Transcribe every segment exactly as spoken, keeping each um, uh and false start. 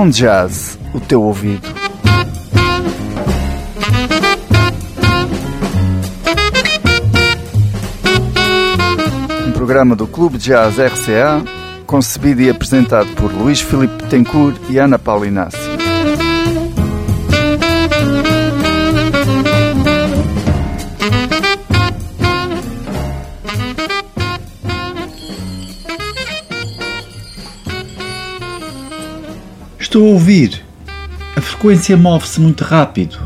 Com Jazz, o teu ouvido. Um programa do Clube Jazz R C A, concebido e apresentado por Luís Filipe Tencourt e Ana Paula Inácio. Estou a ouvir. A frequência move-se muito rápido.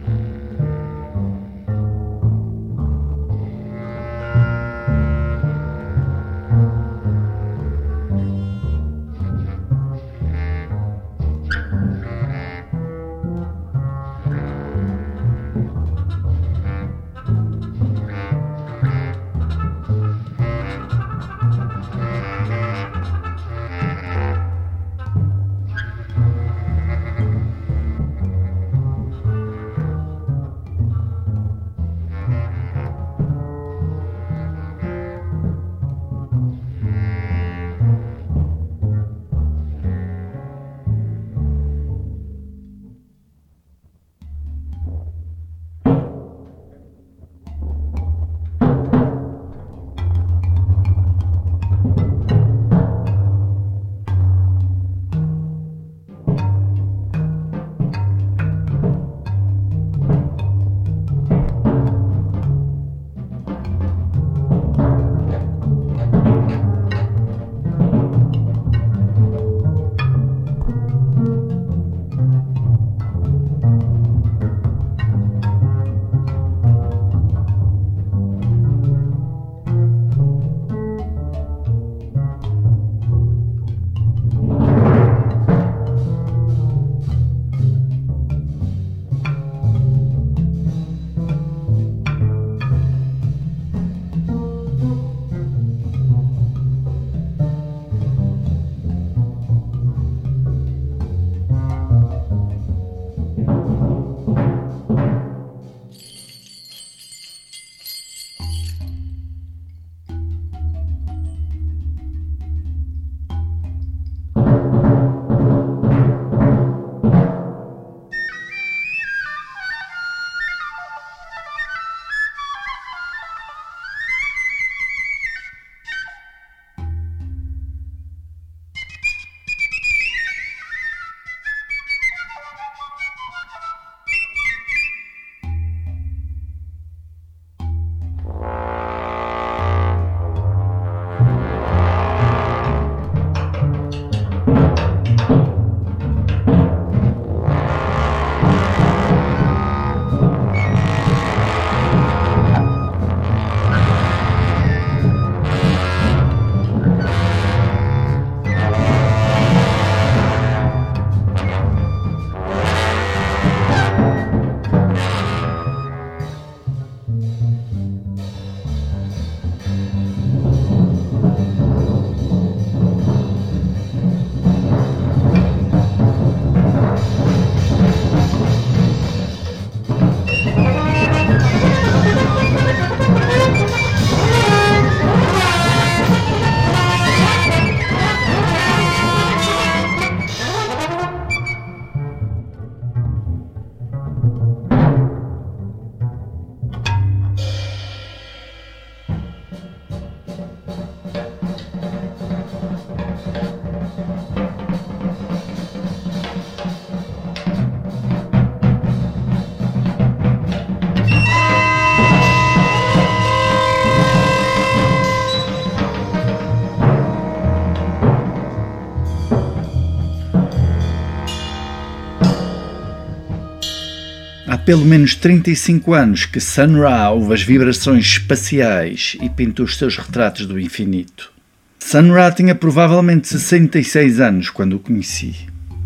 Há pelo menos trinta e cinco anos que Sun Ra ouve as vibrações espaciais e pintou os seus retratos do infinito. Sun Ra tinha provavelmente sessenta e seis anos quando o conheci.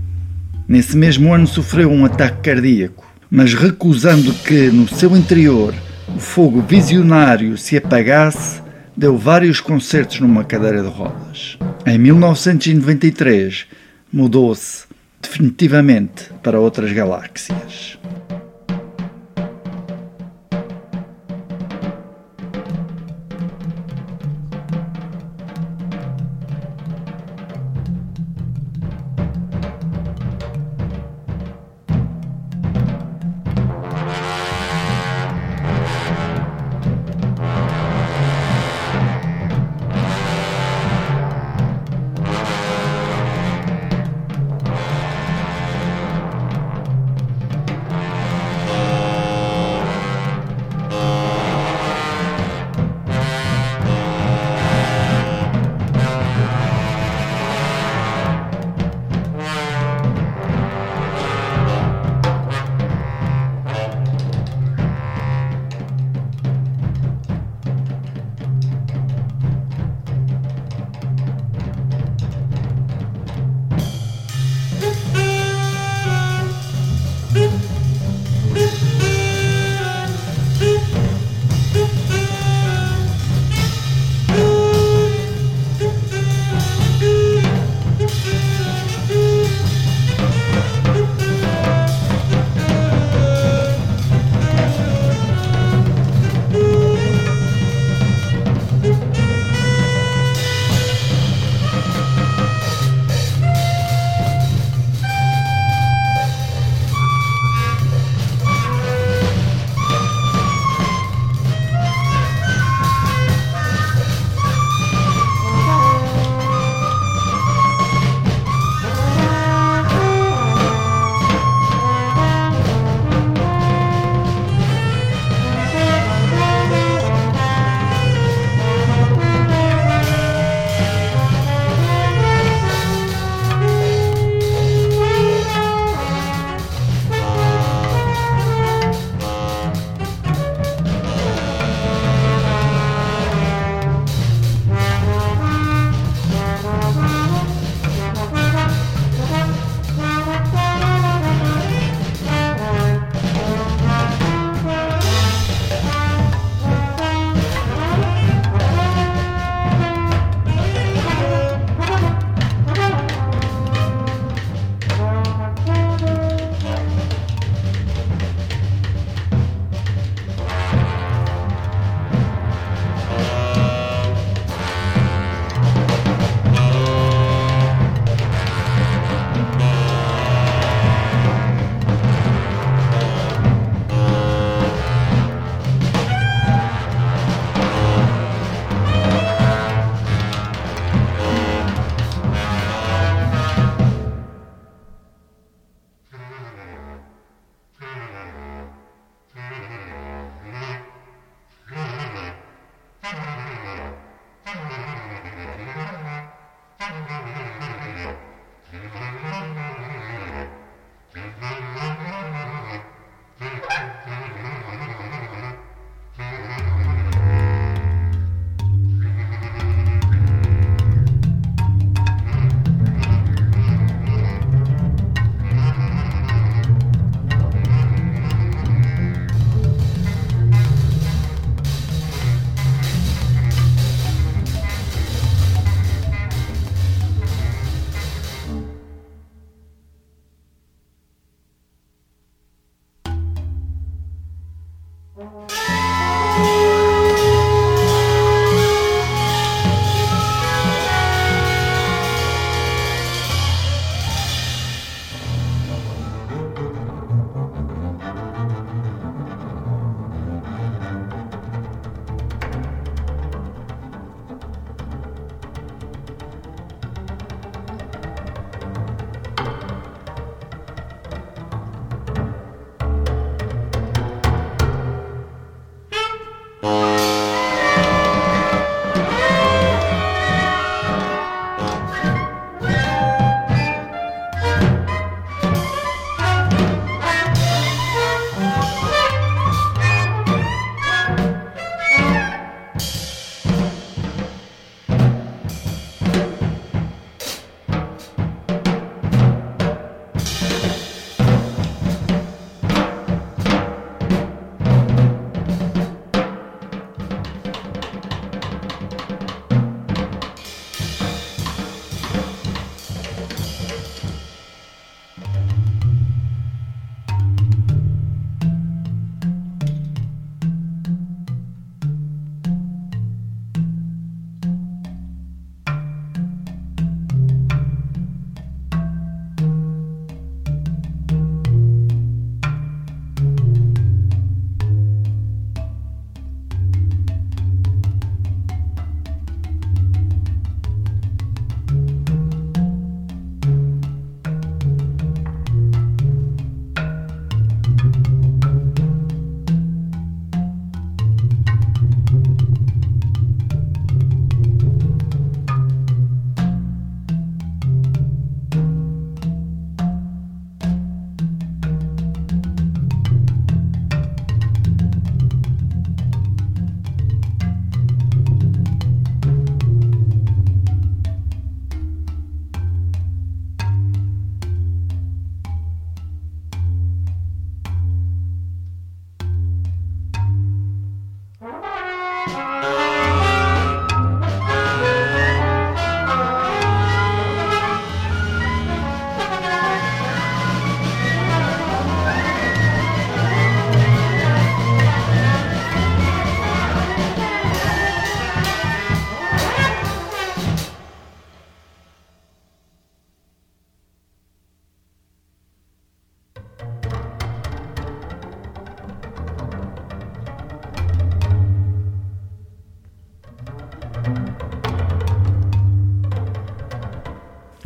Nesse mesmo ano sofreu um ataque cardíaco, mas recusando que, no seu interior, o fogo visionário se apagasse, deu vários concertos numa cadeira de rodas. Em mil novecentos e noventa e três, mudou-se definitivamente para outras galáxias.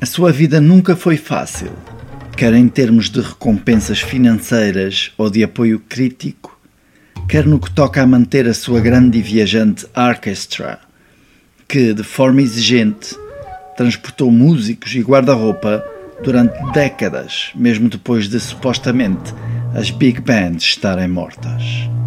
A sua vida nunca foi fácil, quer em termos de recompensas financeiras ou de apoio crítico, quer no que toca a manter a sua grande e viajante orquestra, que, de forma exigente, transportou músicos e guarda-roupa durante décadas, mesmo depois de, supostamente, as big bands estarem mortas.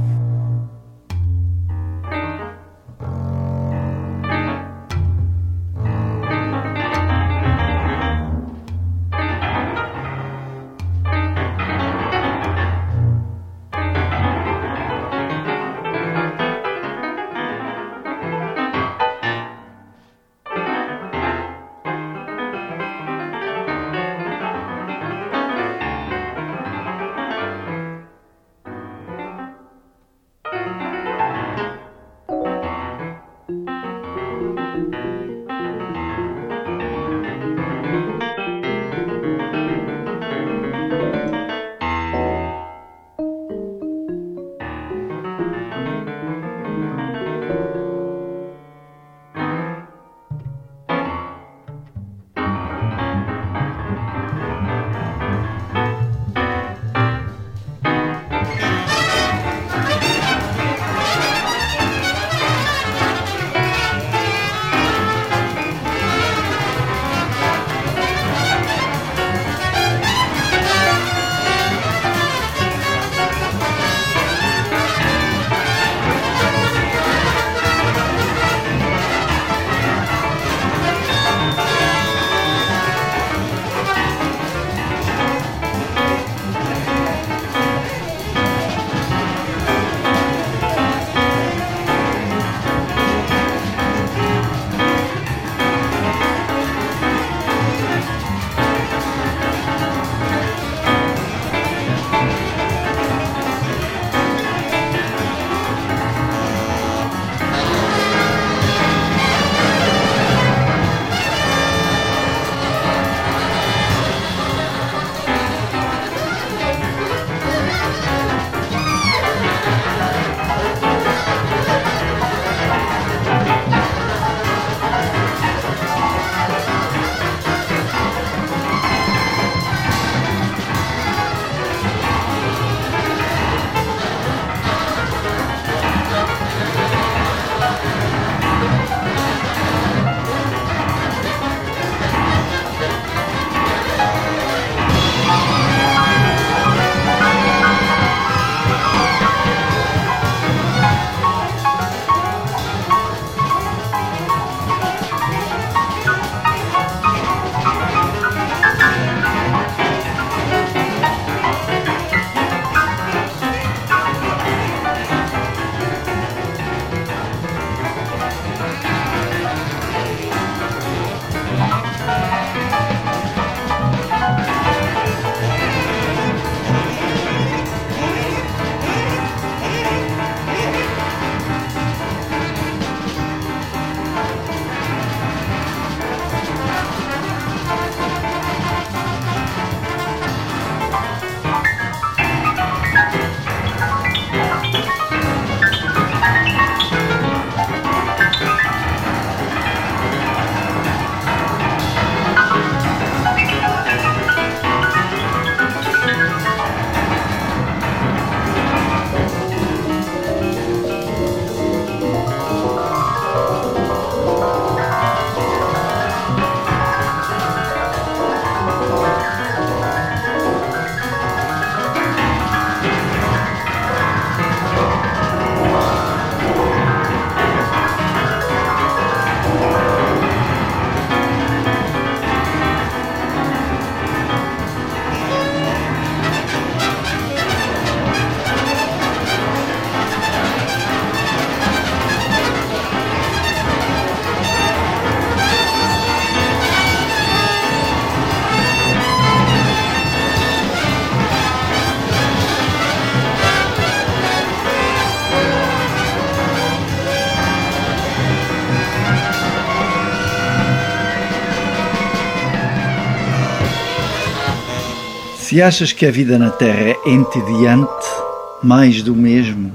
Se achas que a vida na Terra é entediante, mais do mesmo,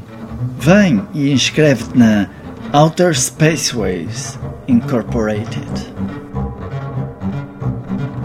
vem e inscreve-te na Outer Spaceways Incorporated.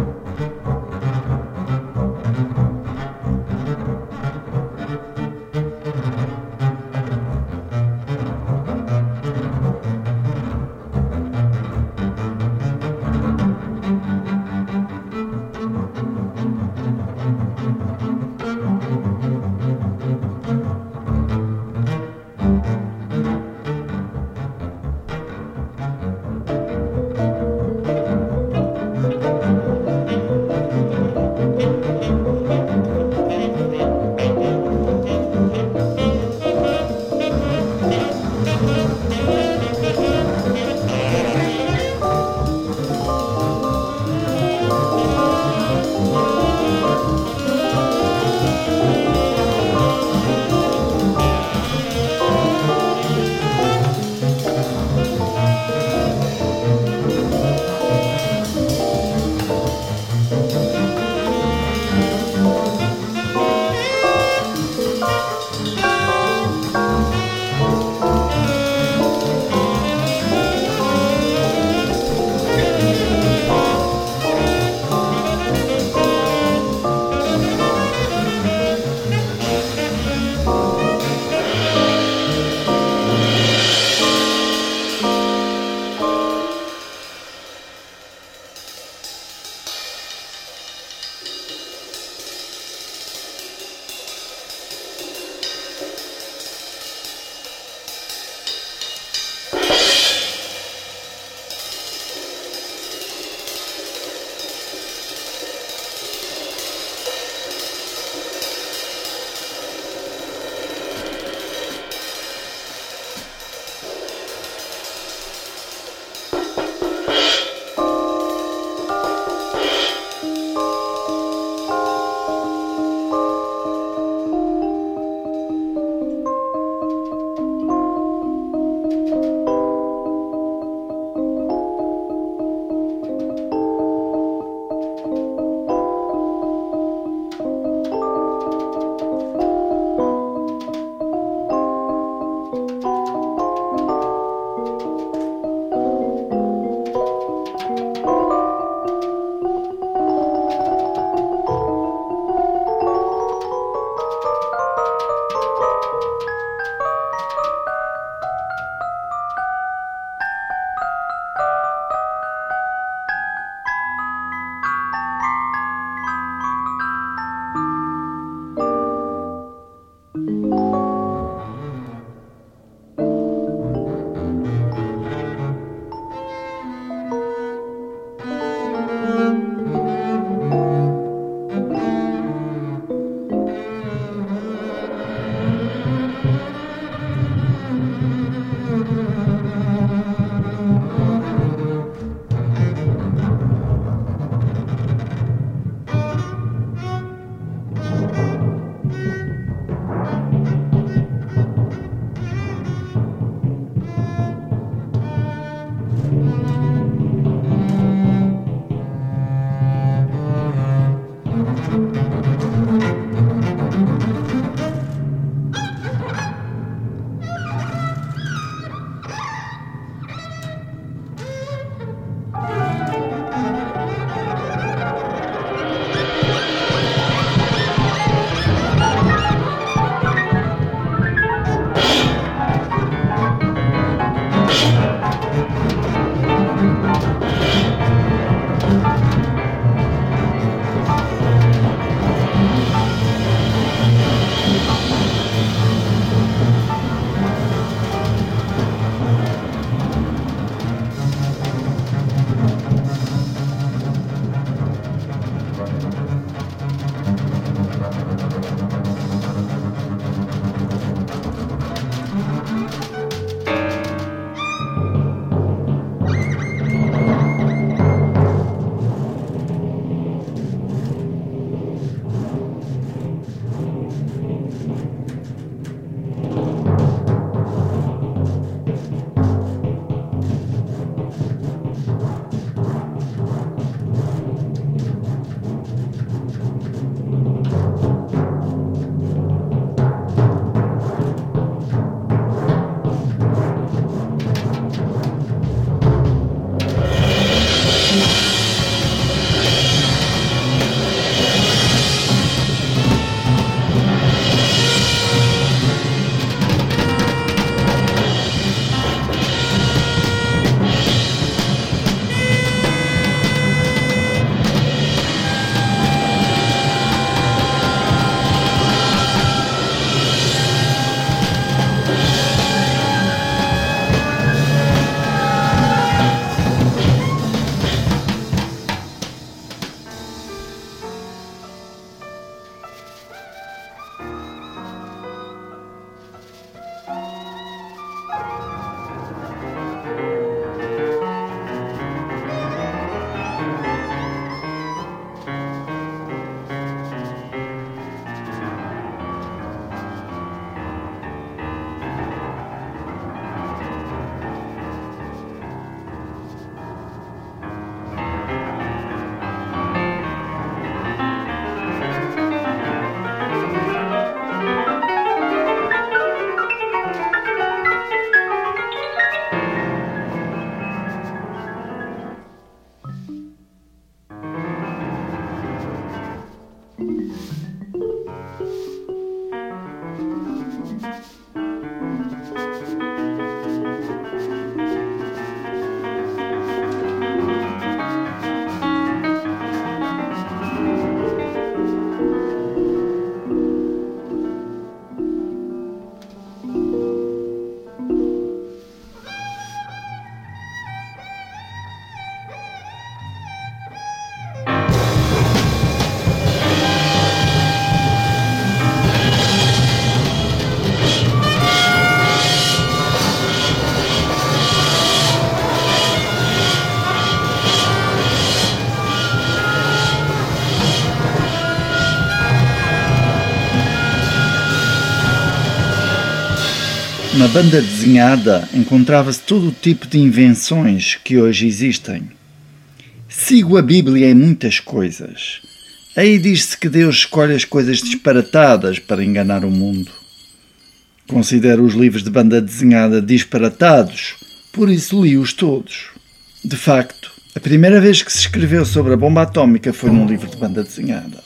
Na banda desenhada encontrava-se todo o tipo de invenções que hoje existem. Sigo a Bíblia em muitas coisas. Aí diz-se que Deus escolhe as coisas disparatadas para enganar o mundo. Considero os livros de banda desenhada disparatados, por isso li-os todos. De facto, a primeira vez que se escreveu sobre a bomba atómica foi num livro de banda desenhada.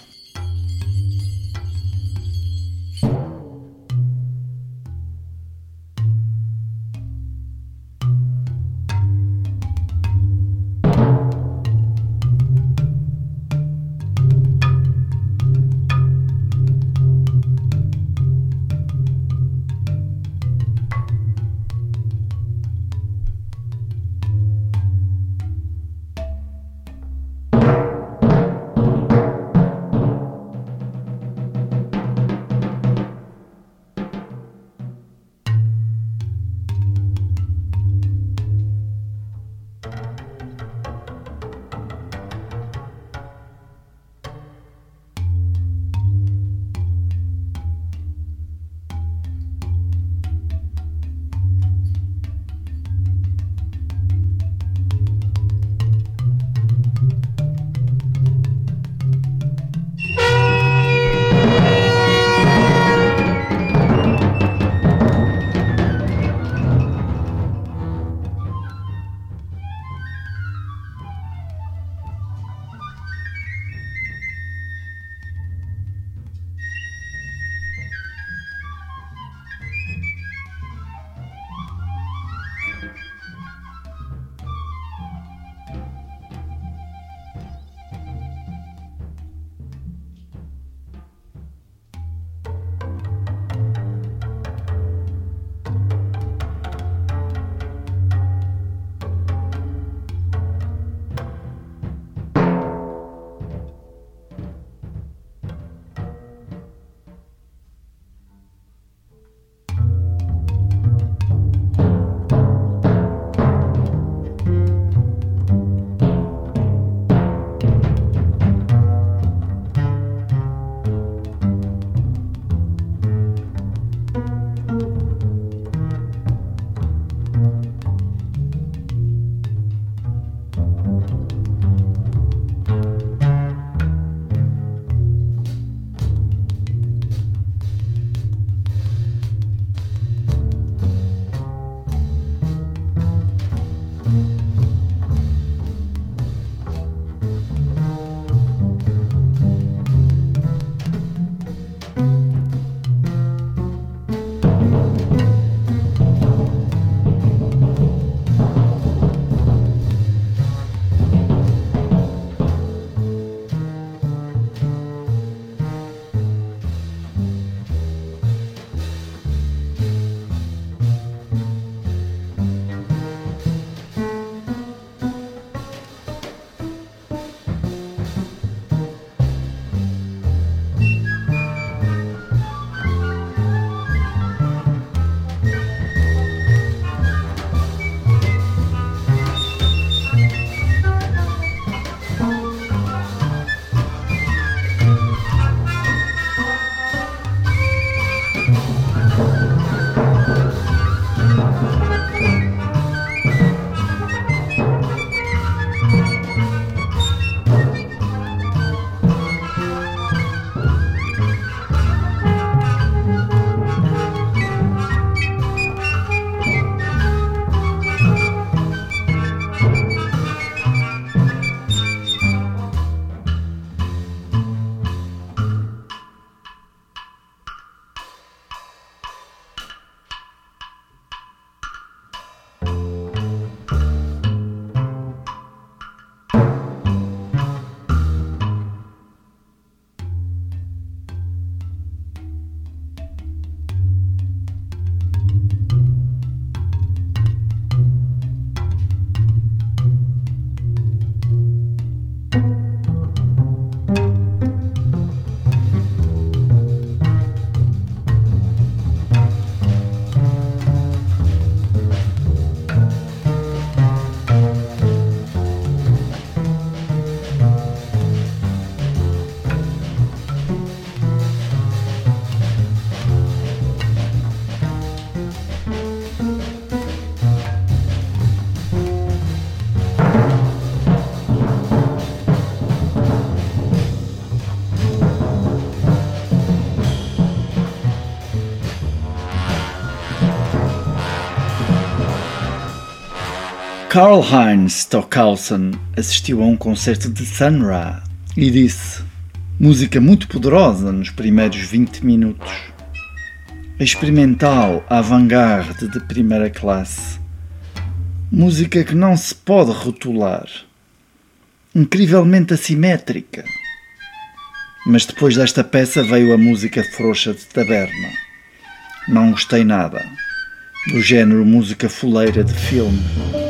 Karl-Heinz Stockhausen assistiu a um concerto de Sun Ra e disse: música muito poderosa nos primeiros vinte minutos. Experimental, avant-garde de primeira classe. Música que não se pode rotular. Incrivelmente assimétrica. Mas depois desta peça veio a música frouxa de taberna. Não gostei nada. Do género música fuleira de filme.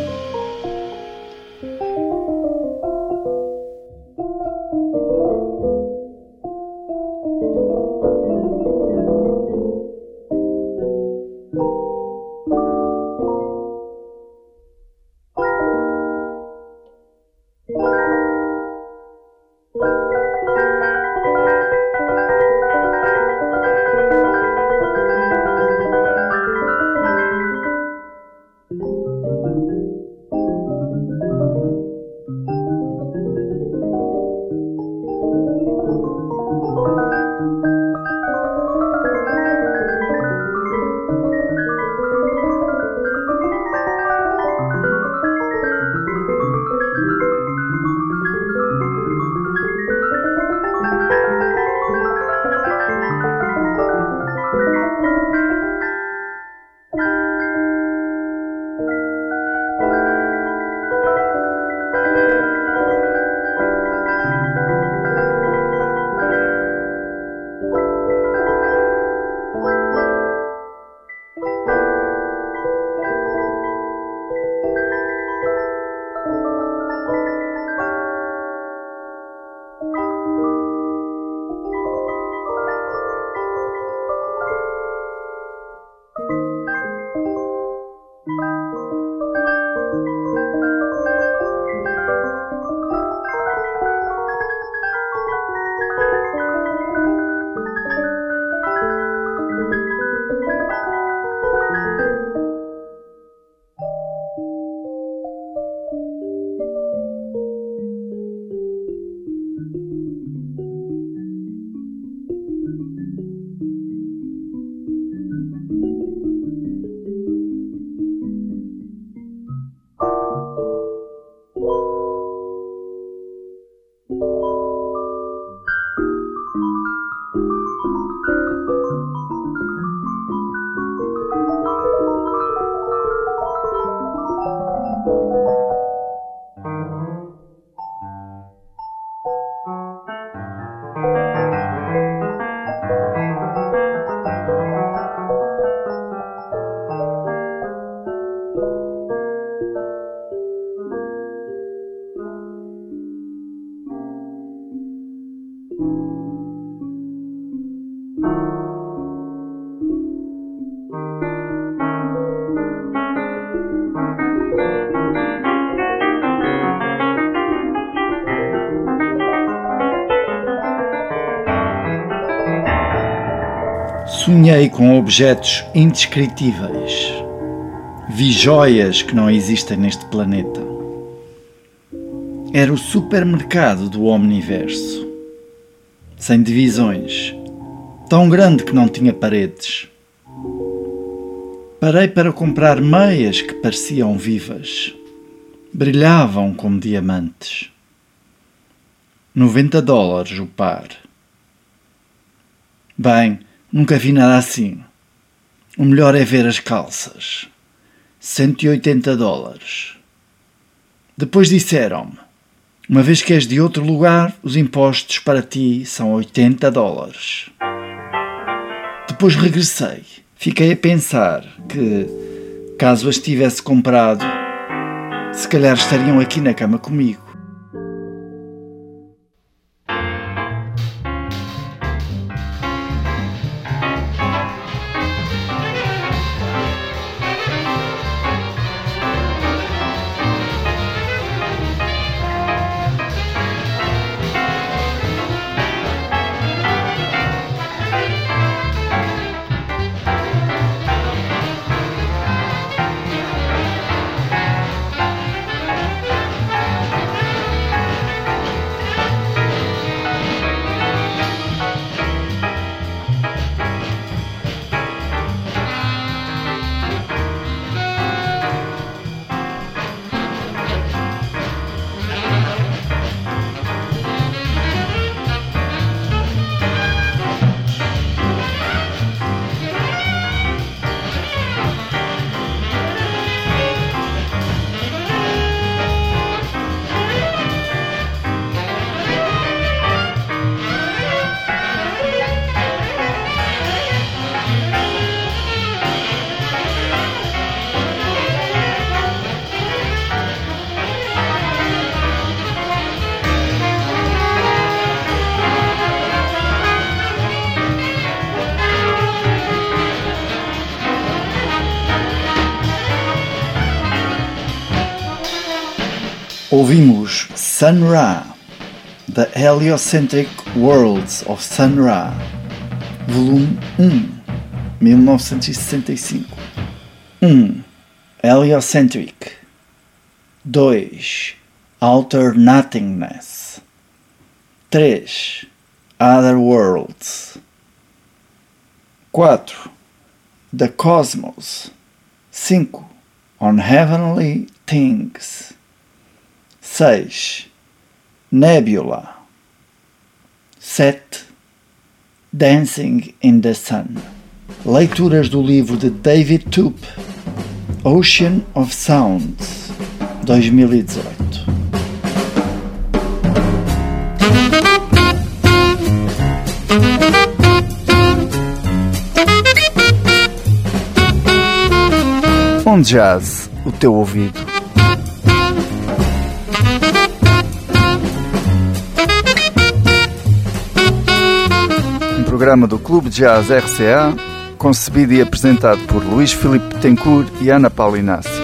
Sonhei com objetos indescritíveis. Vi joias que não existem neste planeta. Era o supermercado do Omniverso. Sem divisões. Tão grande que não tinha paredes. Parei para comprar meias que pareciam vivas. Brilhavam como diamantes. noventa dólares o par. Bem, nunca vi nada assim. O melhor é ver as calças. cento e oitenta dólares. Depois disseram-me: uma vez que és de outro lugar, os impostos para ti são oitenta dólares. Depois regressei. Fiquei a pensar que, caso as tivesse comprado, se calhar estariam aqui na cama comigo. Ouvimos Sun Ra, The Heliocentric Worlds of Sun Ra, volume um, mil novecentos e sessenta e cinco. um. Heliocentric. dois. Outer Nothingness. três. Other Worlds. quatro. The Cosmos. cinco. On Heavenly Things. seis. Nebula. sete. Dancing in the Sun. Leituras do livro de David Tup, Ocean of Sounds, dois mil e dezoito. Um jazz, o teu ouvido. Um programa do Clube Jazz R C A, concebido e apresentado por Luís Filipe Tencourt e Ana Paula Inácio.